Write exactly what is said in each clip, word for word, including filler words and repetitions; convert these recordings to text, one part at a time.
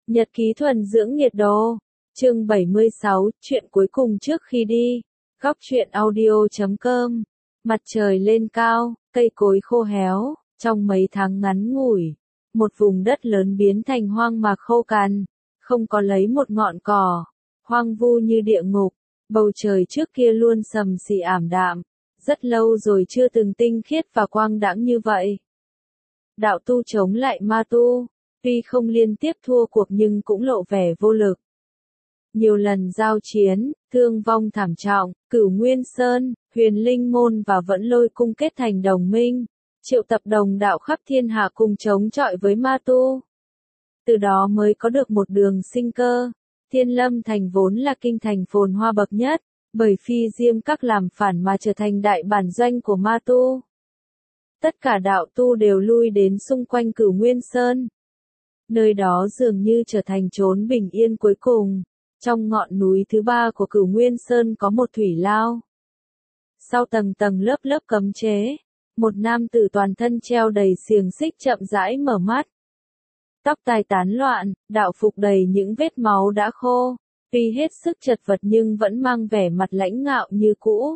Nhật ký thuần dưỡng nhiệt độ. Chương bảy mươi sáu, chuyện cuối cùng trước khi đi. Góc truyện audio chấm com. Mặt trời lên cao, cây cối khô héo, trong mấy tháng ngắn ngủi, một vùng đất lớn biến thành hoang mạc khô cằn, không có lấy một ngọn cỏ, hoang vu như địa ngục, bầu trời trước kia luôn sầm sì ảm đạm, rất lâu rồi chưa từng tinh khiết và quang đãng như vậy. Đạo tu chống lại ma tu, tuy không liên tiếp thua cuộc nhưng cũng lộ vẻ vô lực. Nhiều lần giao chiến, thương vong thảm trọng, Cửu Nguyên Sơn, Huyền Linh Môn và Vẫn Lôi Cung kết thành đồng minh, triệu tập đồng đạo khắp thiên hạ cùng chống chọi với ma tu. Từ đó mới có được một đường sinh cơ. Thiên Lâm Thành vốn là kinh thành phồn hoa bậc nhất, bởi phi diêm các làm phản mà trở thành đại bản doanh của ma tu. Tất cả đạo tu đều lui đến xung quanh Cửu Nguyên Sơn. Nơi đó dường như trở thành chốn bình yên cuối cùng. Trong ngọn núi thứ ba của Cửu Nguyên Sơn có một thủy lao. Sau tầng tầng lớp lớp cấm chế, một nam tử toàn thân treo đầy xiềng xích chậm rãi mở mắt. Tóc tai tán loạn, đạo phục đầy những vết máu đã khô, tuy hết sức chật vật nhưng vẫn mang vẻ mặt lãnh ngạo như cũ.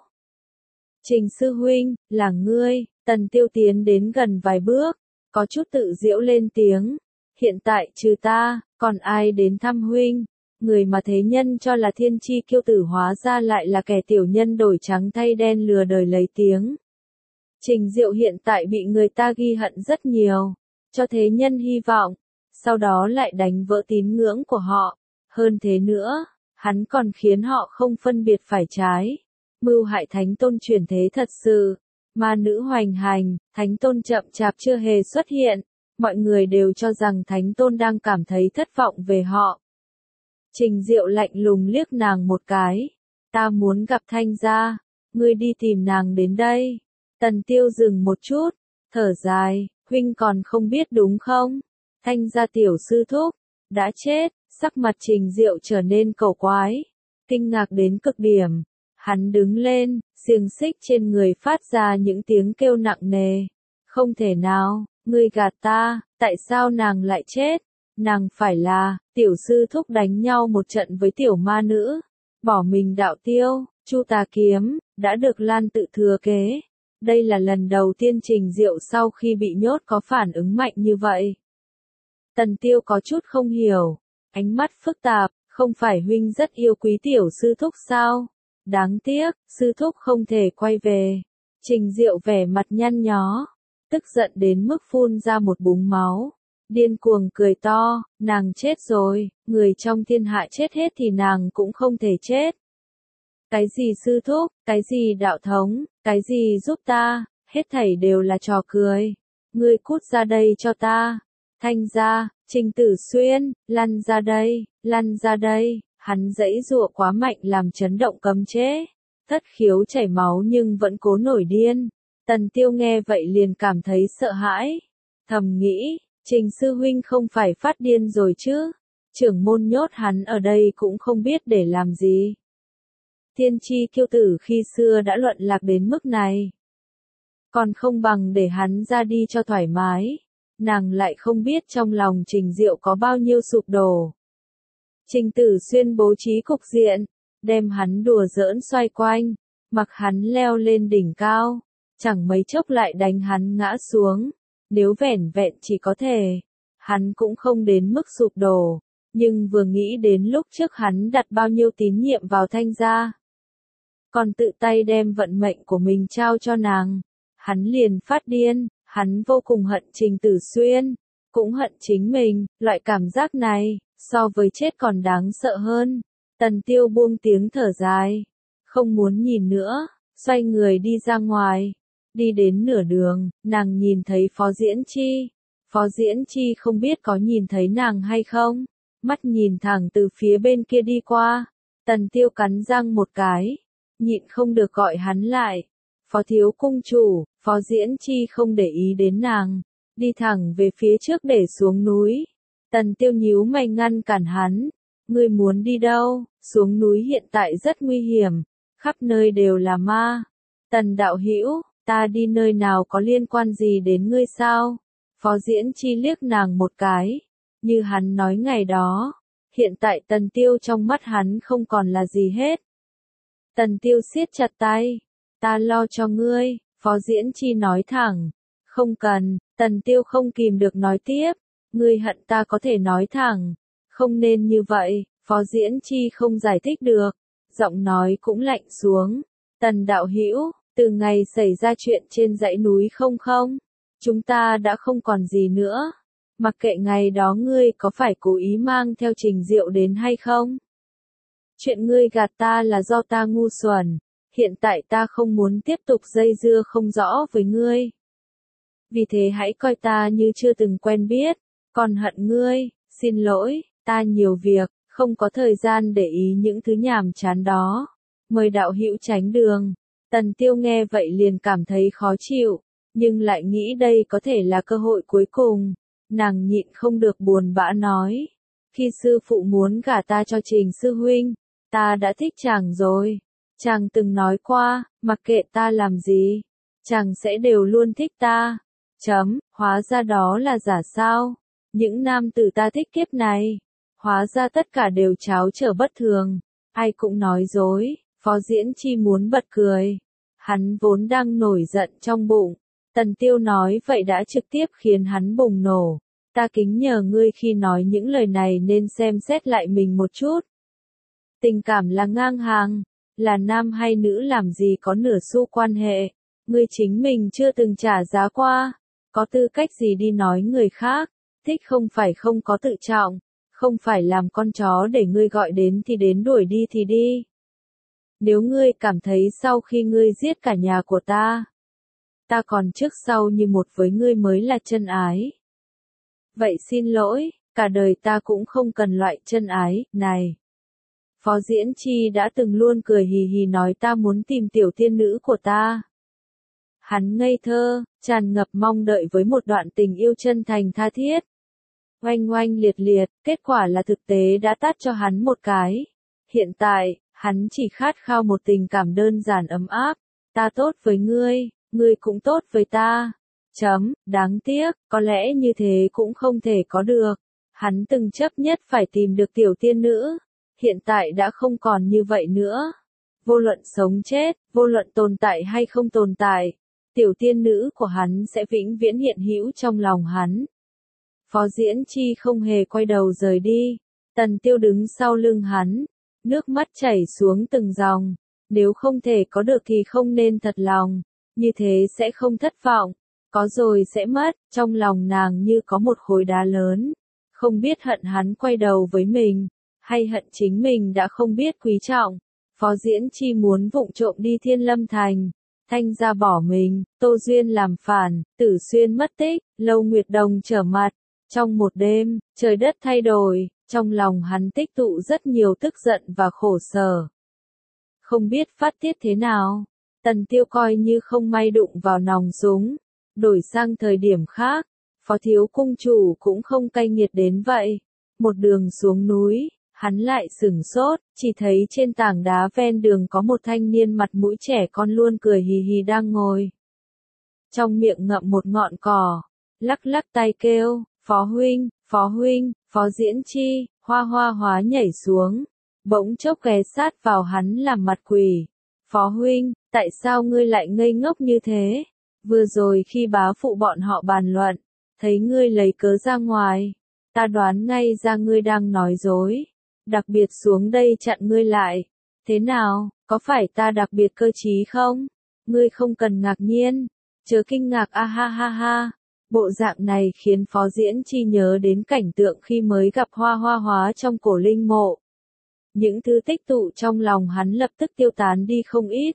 Trình sư huynh, là ngươi. Tần Tiêu tiến đến gần vài bước, có chút tự giễu lên tiếng. Hiện tại trừ ta, còn ai đến thăm huynh? Người mà thế nhân cho là thiên chi kiêu tử hóa ra lại là kẻ tiểu nhân đổi trắng thay đen lừa đời lấy tiếng. Trình Diệu hiện tại bị người ta ghi hận rất nhiều, cho thế nhân hy vọng, sau đó lại đánh vỡ tín ngưỡng của họ. Hơn thế nữa, hắn còn khiến họ không phân biệt phải trái. Mưu hại Thánh Tôn chuyển thế thật sự. Ma nữ hoành hành, Thánh Tôn chậm chạp chưa hề xuất hiện. Mọi người đều cho rằng Thánh Tôn đang cảm thấy thất vọng về họ. Trình Diệu lạnh lùng liếc nàng một cái. Ta muốn gặp Thanh gia, ngươi đi tìm nàng đến đây. Tần Tiêu dừng một chút, thở dài, huynh còn không biết đúng không? Thanh gia tiểu sư thúc, đã chết. Sắc mặt Trình Diệu trở nên cổ quái, kinh ngạc đến cực điểm. Hắn đứng lên, xiềng xích trên người phát ra những tiếng kêu nặng nề. Không thể nào, ngươi gạt ta, tại sao nàng lại chết? Nàng phải là, tiểu sư thúc đánh nhau một trận với tiểu ma nữ, bỏ mình đạo tiêu, Chu Tà kiếm, đã được Lan tự thừa kế. Đây là lần đầu tiên Trình Diệu sau khi bị nhốt có phản ứng mạnh như vậy. Tần Tiêu có chút không hiểu, ánh mắt phức tạp, không phải huynh rất yêu quý tiểu sư thúc sao? Đáng tiếc, sư thúc không thể quay về. Trình Diệu vẻ mặt nhăn nhó, tức giận đến mức phun ra một búng máu. Điên cuồng cười to, nàng chết rồi, người trong thiên hạ chết hết thì nàng cũng không thể chết. Cái gì sư thúc, cái gì đạo thống, cái gì giúp ta, hết thảy đều là trò cười. Ngươi cút ra đây cho ta. Thanh gia, Trình Tử Xuyên, lăn ra đây, lăn ra đây. Hắn giãy giụa quá mạnh làm chấn động cấm chế. Thất khiếu chảy máu nhưng vẫn cố nổi điên. Tần Tiêu nghe vậy liền cảm thấy sợ hãi. Thầm nghĩ, Trình sư huynh không phải phát điên rồi chứ? Trưởng môn nhốt hắn ở đây cũng không biết để làm gì. Thiên chi kiêu tử khi xưa đã luận lạc đến mức này. Còn không bằng để hắn ra đi cho thoải mái. Nàng lại không biết trong lòng Trình Diệu có bao nhiêu sụp đổ. Trình Tử Xuyên bố trí cục diện, đem hắn đùa giỡn xoay quanh, mặc hắn leo lên đỉnh cao, chẳng mấy chốc lại đánh hắn ngã xuống. Nếu vẻn vẹn chỉ có thể, hắn cũng không đến mức sụp đổ, nhưng vừa nghĩ đến lúc trước hắn đặt bao nhiêu tín nhiệm vào Thanh gia, còn tự tay đem vận mệnh của mình trao cho nàng, hắn liền phát điên. Hắn vô cùng hận Trình Tử Xuyên, cũng hận chính mình. Loại cảm giác này, so với chết còn đáng sợ hơn. Tần Tiêu buông tiếng thở dài, không muốn nhìn nữa, xoay người đi ra ngoài. Đi đến nửa đường, nàng nhìn thấy Phó Diễn Chi. Phó Diễn Chi không biết có nhìn thấy nàng hay không, mắt nhìn thẳng từ phía bên kia đi qua. Tần Tiêu cắn răng một cái, nhịn không được gọi hắn lại. Phó thiếu cung chủ. Phó Diễn Chi không để ý đến nàng, đi thẳng về phía trước để xuống núi. Tần Tiêu nhíu mày ngăn cản hắn. Ngươi muốn đi đâu? Xuống núi hiện tại rất nguy hiểm, khắp nơi đều là ma. Tần đạo hữu, ta đi nơi nào có liên quan gì đến ngươi sao? Phó Diễn Chi liếc nàng một cái, Như hắn nói ngày đó, hiện tại Tần Tiêu trong mắt hắn không còn là gì hết. Tần Tiêu siết chặt tay, ta lo cho ngươi, Phó Diễn Chi nói thẳng, không cần, Tần Tiêu không kìm được nói tiếp, ngươi hận ta có thể nói thẳng, không nên như vậy, Phó Diễn Chi không giải thích được, giọng nói cũng lạnh xuống, Tần đạo hữu, từ ngày xảy ra chuyện trên dãy núi không không, chúng ta đã không còn gì nữa. Mặc kệ ngày đó ngươi có phải cố ý mang theo Trình Diệu đến hay không? Chuyện ngươi gạt ta là do ta ngu xuẩn, hiện tại ta không muốn tiếp tục dây dưa không rõ với ngươi. Vì thế hãy coi ta như chưa từng quen biết, còn hận ngươi, xin lỗi, ta nhiều việc, không có thời gian để ý những thứ nhàm chán đó. Mời đạo hữu tránh đường. Tần Tiêu nghe vậy liền cảm thấy khó chịu, nhưng lại nghĩ đây có thể là cơ hội cuối cùng. Nàng nhịn không được buồn bã nói, khi sư phụ muốn gả ta cho Trình sư huynh, ta đã thích chàng rồi. Chàng từng nói qua, mặc kệ ta làm gì, chàng sẽ đều luôn thích ta. Chấm, hóa ra đó là giả sao? Những nam tử ta thích kiếp này, hóa ra tất cả đều tráo trở bất thường, ai cũng nói dối. Phó Diễn Chi muốn bật cười, hắn vốn đang nổi giận trong bụng. Tần Tiêu nói vậy đã trực tiếp khiến hắn bùng nổ. Ta kính nhờ ngươi khi nói những lời này nên xem xét lại mình một chút. Tình cảm là ngang hàng, là nam hay nữ làm gì có nửa xu quan hệ. Ngươi chính mình chưa từng trả giá qua, có tư cách gì đi nói người khác. Thích không phải không có tự trọng, không phải làm con chó để ngươi gọi đến thì đến đuổi đi thì đi. Nếu ngươi cảm thấy sau khi ngươi giết cả nhà của ta, ta còn trước sau như một với ngươi mới là chân ái. Vậy xin lỗi, cả đời ta cũng không cần loại chân ái này. Phó Diễn Chi đã từng luôn cười hì hì nói ta muốn tìm tiểu tiên nữ của ta. Hắn ngây thơ, tràn ngập mong đợi với một đoạn tình yêu chân thành tha thiết. Oanh oanh liệt liệt, kết quả là thực tế đã tát cho hắn một cái. Hiện tại, hắn chỉ khát khao một tình cảm đơn giản ấm áp. Ta tốt với ngươi, ngươi cũng tốt với ta. Chấm, đáng tiếc, có lẽ như thế cũng không thể có được. Hắn từng chấp nhất phải tìm được tiểu tiên nữ, hiện tại đã không còn như vậy nữa. Vô luận sống chết, vô luận tồn tại hay không tồn tại, tiểu tiên nữ của hắn sẽ vĩnh viễn hiện hữu trong lòng hắn. Phó Diễn Chi không hề quay đầu rời đi, Tần Tiêu đứng sau lưng hắn, nước mắt chảy xuống từng dòng. Nếu không thể có được thì không nên thật lòng, như thế sẽ không thất vọng. Có rồi sẽ mất, trong lòng nàng như có một khối đá lớn, không biết hận hắn quay đầu với mình, hay hận chính mình đã không biết quý trọng. Phó Diễn Chi muốn vụng trộm đi Thiên Lâm Thành, Thanh gia bỏ mình, Tô Duyên làm phản, Tử Xuyên mất tích, Lâu Nguyệt Đồng trở mặt. Trong một đêm, trời đất thay đổi, trong lòng hắn tích tụ rất nhiều tức giận và khổ sở. Không biết phát tiết thế nào, Tần Tiêu coi như không may đụng vào nòng súng. Đổi sang thời điểm khác, Phó thiếu cung chủ cũng không cay nghiệt đến vậy. Một đường xuống núi, hắn lại sửng sốt, chỉ thấy trên tảng đá ven đường có một thanh niên mặt mũi trẻ con luôn cười hì hì đang ngồi. Trong miệng ngậm một ngọn cỏ, lắc lắc tay kêu, Phó huynh, Phó huynh, Phó Diễn Chi. Hoa Hoa hóa nhảy xuống, bỗng chốc ghé sát vào hắn làm mặt quỷ. Phó huynh, tại sao ngươi lại ngây ngốc như thế? Vừa rồi khi bá phụ bọn họ bàn luận, thấy ngươi lấy cớ ra ngoài, ta đoán ngay ra ngươi đang nói dối, đặc biệt xuống đây chặn ngươi lại. Thế nào, có phải ta đặc biệt cơ trí không? Ngươi không cần ngạc nhiên, chớ kinh ngạc a ha ha ha. Bộ dạng này khiến Phó Diễn Chi nhớ đến cảnh tượng khi mới gặp Hoa Hoa hóa trong cổ linh mộ. Những thứ tích tụ trong lòng hắn lập tức tiêu tán đi không ít.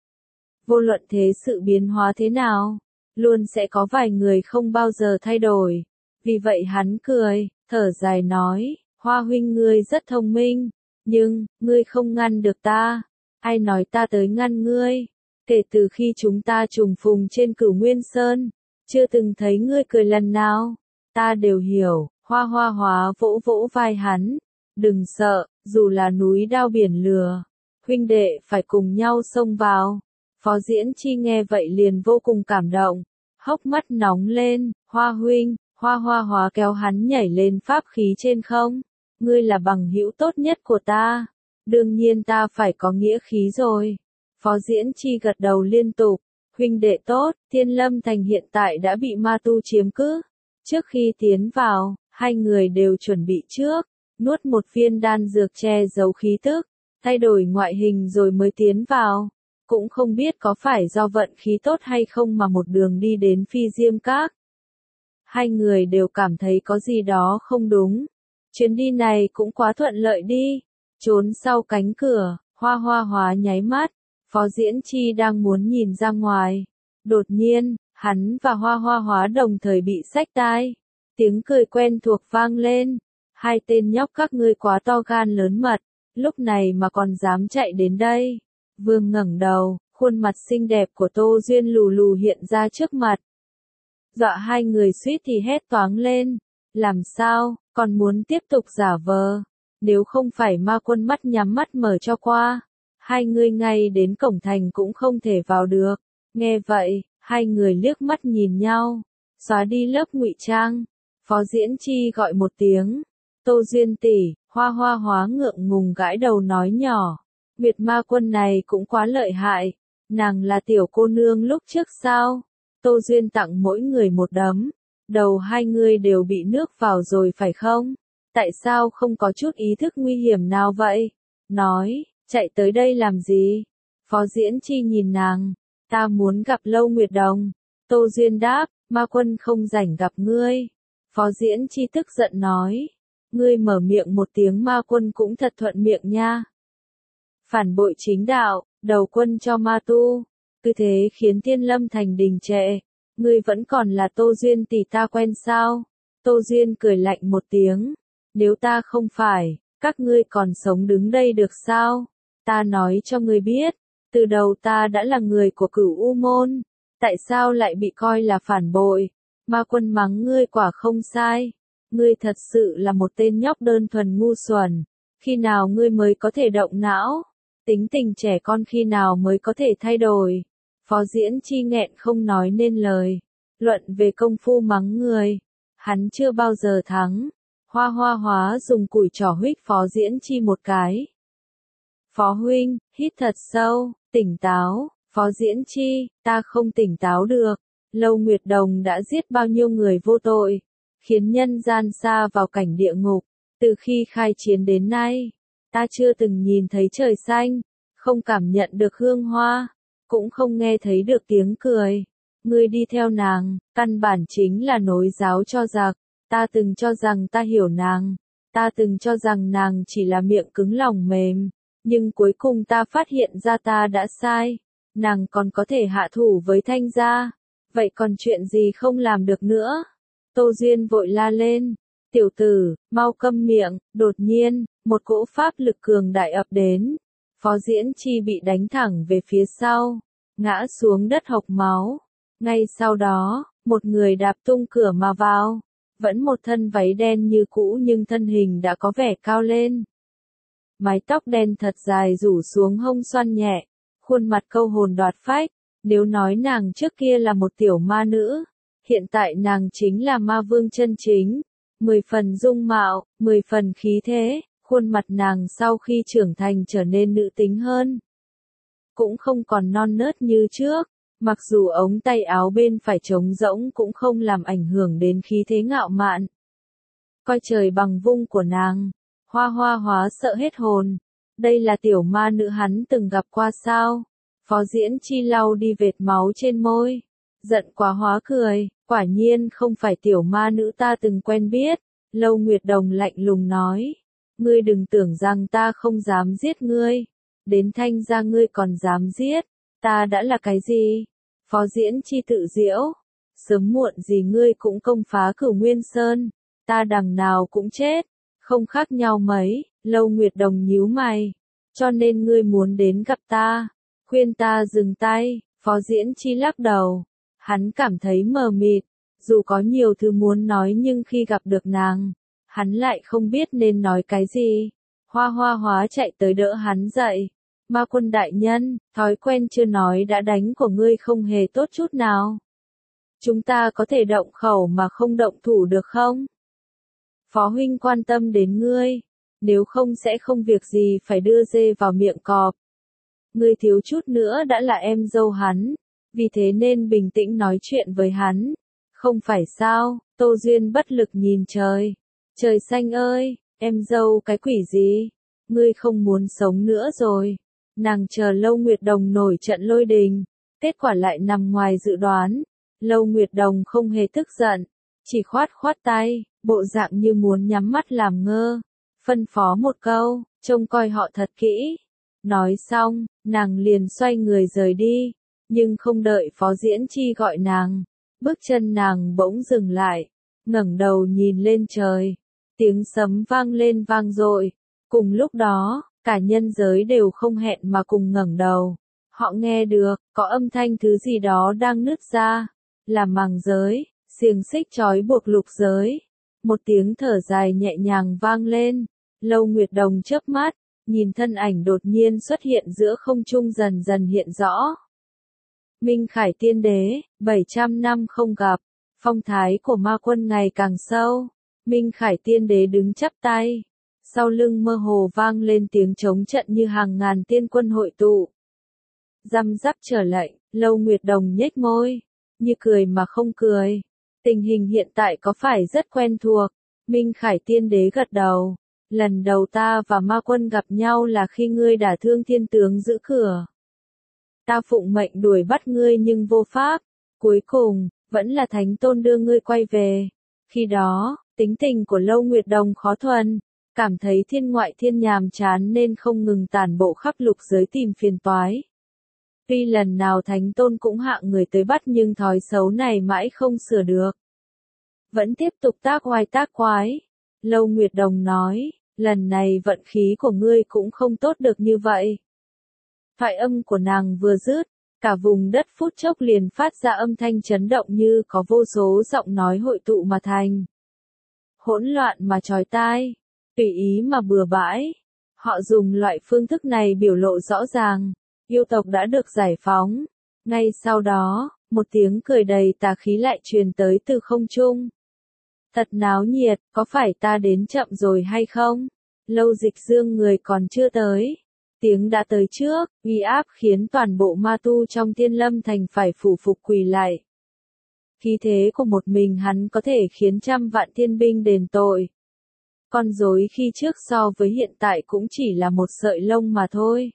Vô luận thế sự biến hóa thế nào, luôn sẽ có vài người không bao giờ thay đổi. Vì vậy hắn cười, thở dài nói, Hoa huynh ngươi rất thông minh, nhưng, ngươi không ngăn được ta. Ai nói ta tới ngăn ngươi? Kể từ khi chúng ta trùng phùng trên Cửu Nguyên Sơn, chưa từng thấy ngươi cười lần nào. Ta đều hiểu. Hoa Hoa hóa vỗ vỗ vai hắn. Đừng sợ, dù là núi đao biển lửa, huynh đệ phải cùng nhau xông vào. Phó Diễn Chi nghe vậy liền vô cùng cảm động, hốc mắt nóng lên. Hoa huynh, Hoa hoa hóa kéo hắn nhảy lên pháp khí trên không. Ngươi là bằng hữu tốt nhất của ta. Đương nhiên ta phải có nghĩa khí rồi. Phó Diễn Chi gật đầu liên tục. Huynh đệ tốt, Thiên Lâm Thành hiện tại đã bị ma tu chiếm cứ. Trước khi tiến vào, hai người đều chuẩn bị trước, nuốt một viên đan dược che giấu khí tức, thay đổi ngoại hình rồi mới tiến vào. Cũng không biết có phải do vận khí tốt hay không mà một đường đi đến Phi Diêm Các. Hai người đều cảm thấy có gì đó không đúng. Chuyến đi này cũng quá thuận lợi đi. Trốn sau cánh cửa, Hoa Hoa Hóa nháy mắt. Phó Diễn Chi đang muốn nhìn ra ngoài. Đột nhiên, hắn và Hoa Hoa Hóa đồng thời bị xách tai. Tiếng cười quen thuộc vang lên. Hai tên nhóc các ngươi quá to gan lớn mật, lúc này mà còn dám chạy đến đây. Vương ngẩng đầu, khuôn mặt xinh đẹp của Tô Duyên lù lù hiện ra trước mặt. Dọa hai người suýt thì hét toáng lên. Làm sao, còn muốn tiếp tục giả vờ? Nếu không phải ma quân mắt nhắm mắt mở cho qua, hai người ngay đến cổng thành cũng không thể vào được. Nghe vậy, hai người liếc mắt nhìn nhau, xóa đi lớp ngụy trang. Phó Diễn Chi gọi một tiếng. Tô Duyên tỷ, Hoa Hoa Hóa ngượng ngùng gãi đầu nói nhỏ. Nguyệt ma quân này cũng quá lợi hại. Nàng là tiểu cô nương lúc trước sao? Tô Duyên tặng mỗi người một đấm. Đầu hai người đều bị nước vào rồi phải không? Tại sao không có chút ý thức nguy hiểm nào vậy? Nói, chạy tới đây làm gì? Phó Diễn Chi nhìn nàng. Ta muốn gặp Lâu Nguyệt Đồng. Tô Duyên đáp, ma quân không rảnh gặp ngươi. Phó Diễn Chi tức giận nói. Ngươi mở miệng một tiếng ma quân cũng thật thuận miệng nha. Phản bội chính đạo, đầu quân cho ma tu. Cứ thế khiến Thiên Lâm Thành đình trệ. Ngươi vẫn còn là Tô Duyên tỷ ta quen sao? Tô Duyên cười lạnh một tiếng. Nếu ta không phải, các ngươi còn sống đứng đây được sao? Ta nói cho ngươi biết, từ đầu ta đã là người của Cửu U Môn. Tại sao lại bị coi là phản bội? Ma quân mắng ngươi quả không sai. Ngươi thật sự là một tên nhóc đơn thuần ngu xuẩn. Khi nào ngươi mới có thể động não? Tính tình trẻ con khi nào mới có thể thay đổi? Phó Diễn Chi nghẹn không nói nên lời. Luận về công phu mắng người, hắn chưa bao giờ thắng. Hoa Hoa Hóa dùng củi trỏ huých Phó Diễn Chi một cái. Phó huynh, hít thật sâu, tỉnh táo. Phó Diễn Chi, ta không tỉnh táo được. Lâu Nguyệt Đồng đã giết bao nhiêu người vô tội, khiến nhân gian sa vào cảnh địa ngục. Từ khi khai chiến đến nay, ta chưa từng nhìn thấy trời xanh, không cảm nhận được hương hoa, cũng không nghe thấy được tiếng cười. Ngươi đi theo nàng, căn bản chính là nối giáo cho giặc. Ta từng cho rằng ta hiểu nàng, ta từng cho rằng nàng chỉ là miệng cứng lòng mềm, nhưng cuối cùng ta phát hiện ra ta đã sai. Nàng còn có thể hạ thủ với Thanh gia, vậy còn chuyện gì không làm được nữa? Tô Duyên vội la lên, tiểu tử, mau câm miệng. Đột nhiên, một cỗ pháp lực cường đại ập đến. Phó Diễn Chi bị đánh thẳng về phía sau, ngã xuống đất hộc máu. Ngay sau đó, một người đạp tung cửa mà vào, vẫn một thân váy đen như cũ nhưng thân hình đã có vẻ cao lên. Mái tóc đen thật dài rủ xuống hông xoăn nhẹ, khuôn mặt câu hồn đoạt phách. Nếu nói nàng trước kia là một tiểu ma nữ, hiện tại nàng chính là ma vương chân chính. Mười phần dung mạo, mười phần khí thế, khuôn mặt nàng sau khi trưởng thành trở nên nữ tính hơn. Cũng không còn non nớt như trước, mặc dù ống tay áo bên phải trống rỗng cũng không làm ảnh hưởng đến khí thế ngạo mạn. Coi trời bằng vung của nàng, Hoa Hoa Hóa sợ hết hồn. Đây là tiểu ma nữ hắn từng gặp qua sao? Phó Diễn Chi lau đi vệt máu trên môi, giận quá hóa cười, quả nhiên không phải tiểu ma nữ ta từng quen biết. Lâu Nguyệt Đồng lạnh lùng nói, ngươi đừng tưởng rằng ta không dám giết ngươi, đến Thanh gia ngươi còn dám giết, ta đã là cái gì? Phó Diễn Chi tự giễu, sớm muộn gì ngươi cũng công phá Cửu Nguyên Sơn, ta đằng nào cũng chết, không khác nhau mấy. Lâu Nguyệt Đồng nhíu mày, cho nên ngươi muốn đến gặp ta, khuyên ta dừng tay. Phó Diễn Chi lắc đầu, hắn cảm thấy mờ mịt, dù có nhiều thứ muốn nói nhưng khi gặp được nàng, hắn lại không biết nên nói cái gì. Hoa Hoa Hóa chạy tới đỡ hắn dậy. Ma quân đại nhân, thói quen chưa nói đã đánh của ngươi không hề tốt chút nào. chúng ta có thể động khẩu mà không động thủ được không? Phó huynh quan tâm đến ngươi, nếu không sẽ không việc gì phải đưa dê vào miệng cọp. Ngươi thiếu chút nữa đã là em dâu hắn, vì thế nên bình tĩnh nói chuyện với hắn. Không phải sao? Tô Duyên bất lực nhìn trời. Trời xanh ơi, em dâu cái quỷ gì? Ngươi không muốn sống nữa rồi. Nàng chờ Lâu Nguyệt Đồng nổi trận lôi đình, kết quả lại nằm ngoài dự đoán. Lâu Nguyệt Đồng không hề tức giận, chỉ khoát khoát tay, bộ dạng như muốn nhắm mắt làm ngơ. Phân phó một câu, trông coi họ thật kỹ. Nói xong, nàng liền xoay người rời đi, nhưng không đợi Phó Diễn Chi gọi nàng. Bước chân nàng bỗng dừng lại, ngẩng đầu nhìn lên trời. Tiếng sấm vang lên vang dội. Cùng lúc đó, cả nhân giới đều không hẹn mà cùng ngẩng đầu. Họ nghe được, có âm thanh thứ gì đó đang nứt ra. Là màng giới, xiềng xích trói buộc lục giới. Một tiếng thở dài nhẹ nhàng vang lên. Lâu Nguyệt Đồng chớp mắt, nhìn thân ảnh đột nhiên xuất hiện giữa không trung dần dần hiện rõ. Minh Khải Tiên Đế, bảy trăm năm không gặp, phong thái của ma quân ngày càng sâu. Minh Khải Tiên Đế đứng chắp tay, sau lưng mơ hồ vang lên tiếng trống trận như hàng ngàn tiên quân hội tụ. Răm rắp trở lệnh, Lâu Nguyệt Đồng nhếch môi, như cười mà không cười. Tình hình hiện tại có phải rất quen thuộc? Minh Khải Tiên Đế gật đầu. Lần đầu ta và ma quân gặp nhau là khi ngươi đả thương thiên tướng giữ cửa. Ta phụng mệnh đuổi bắt ngươi nhưng vô pháp. Cuối cùng, vẫn là Thánh Tôn đưa ngươi quay về. Khi đó, tính tình của Lâu Nguyệt Đồng khó thuần, cảm thấy thiên ngoại thiên nhàm chán nên không ngừng tản bộ khắp lục giới tìm phiền toái. Tuy lần nào Thánh Tôn cũng hạ người tới bắt nhưng thói xấu này mãi không sửa được. Vẫn tiếp tục tác oai tác quái. Lâu Nguyệt Đồng nói, lần này vận khí của ngươi cũng không tốt được như vậy. Thoại âm của nàng vừa dứt, cả vùng đất phút chốc liền phát ra âm thanh chấn động như có vô số giọng nói hội tụ mà thành. Hỗn loạn mà chói tai, tùy ý mà bừa bãi. Họ dùng loại phương thức này biểu lộ rõ ràng, yêu tộc đã được giải phóng. Ngay sau đó, một tiếng cười đầy tà khí lại truyền tới từ không trung. Thật náo nhiệt, có phải ta đến chậm rồi hay không? Lâu Dịch Dương người còn chưa tới. Tiếng đã tới trước, uy áp khiến toàn bộ ma tu trong Thiên Lâm Thành phải phủ phục quỳ lại. Khí thế của một mình hắn có thể khiến trăm vạn thiên binh đền tội. Con rối khi trước so với hiện tại cũng chỉ là một sợi lông mà thôi.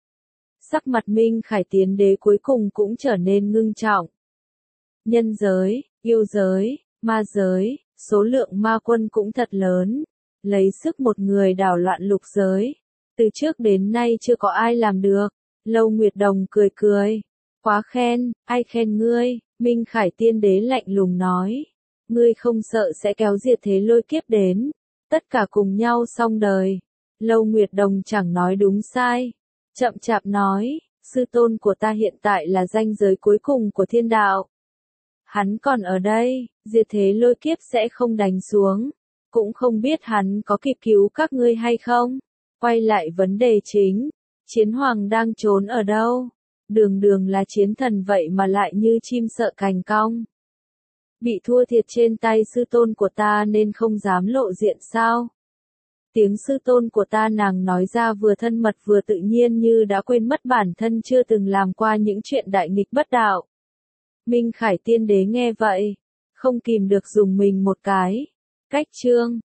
Sắc mặt Minh Khải Tiên Đế cuối cùng cũng trở nên ngưng trọng. Nhân giới, yêu giới, ma giới, số lượng ma quân cũng thật lớn. Lấy sức một người đảo loạn lục giới. Từ trước đến nay chưa có ai làm được. Lâu Nguyệt Đồng cười cười. Quá khen, ai khen ngươi? Minh Khải Tiên Đế lạnh lùng nói. Ngươi không sợ sẽ kéo diệt thế lôi kiếp đến. Tất cả cùng nhau xong đời. Lâu Nguyệt Đồng chẳng nói đúng sai. Chậm chạp nói, sư tôn của ta hiện tại là ranh giới cuối cùng của thiên đạo. Hắn còn ở đây, diệt thế lôi kiếp sẽ không đánh xuống. Cũng không biết hắn có kịp cứu các ngươi hay không. Quay lại vấn đề chính, chiến hoàng đang trốn ở đâu? Đường đường là chiến thần vậy mà lại như chim sợ cành cong. Bị thua thiệt trên tay sư tôn của ta nên không dám lộ diện sao? Tiếng sư tôn của ta nàng nói ra vừa thân mật vừa tự nhiên như đã quên mất bản thân chưa từng làm qua những chuyện đại nghịch bất đạo. Minh Khải Tiên Đế nghe vậy, không kìm được dùng mình một cái. Cách chương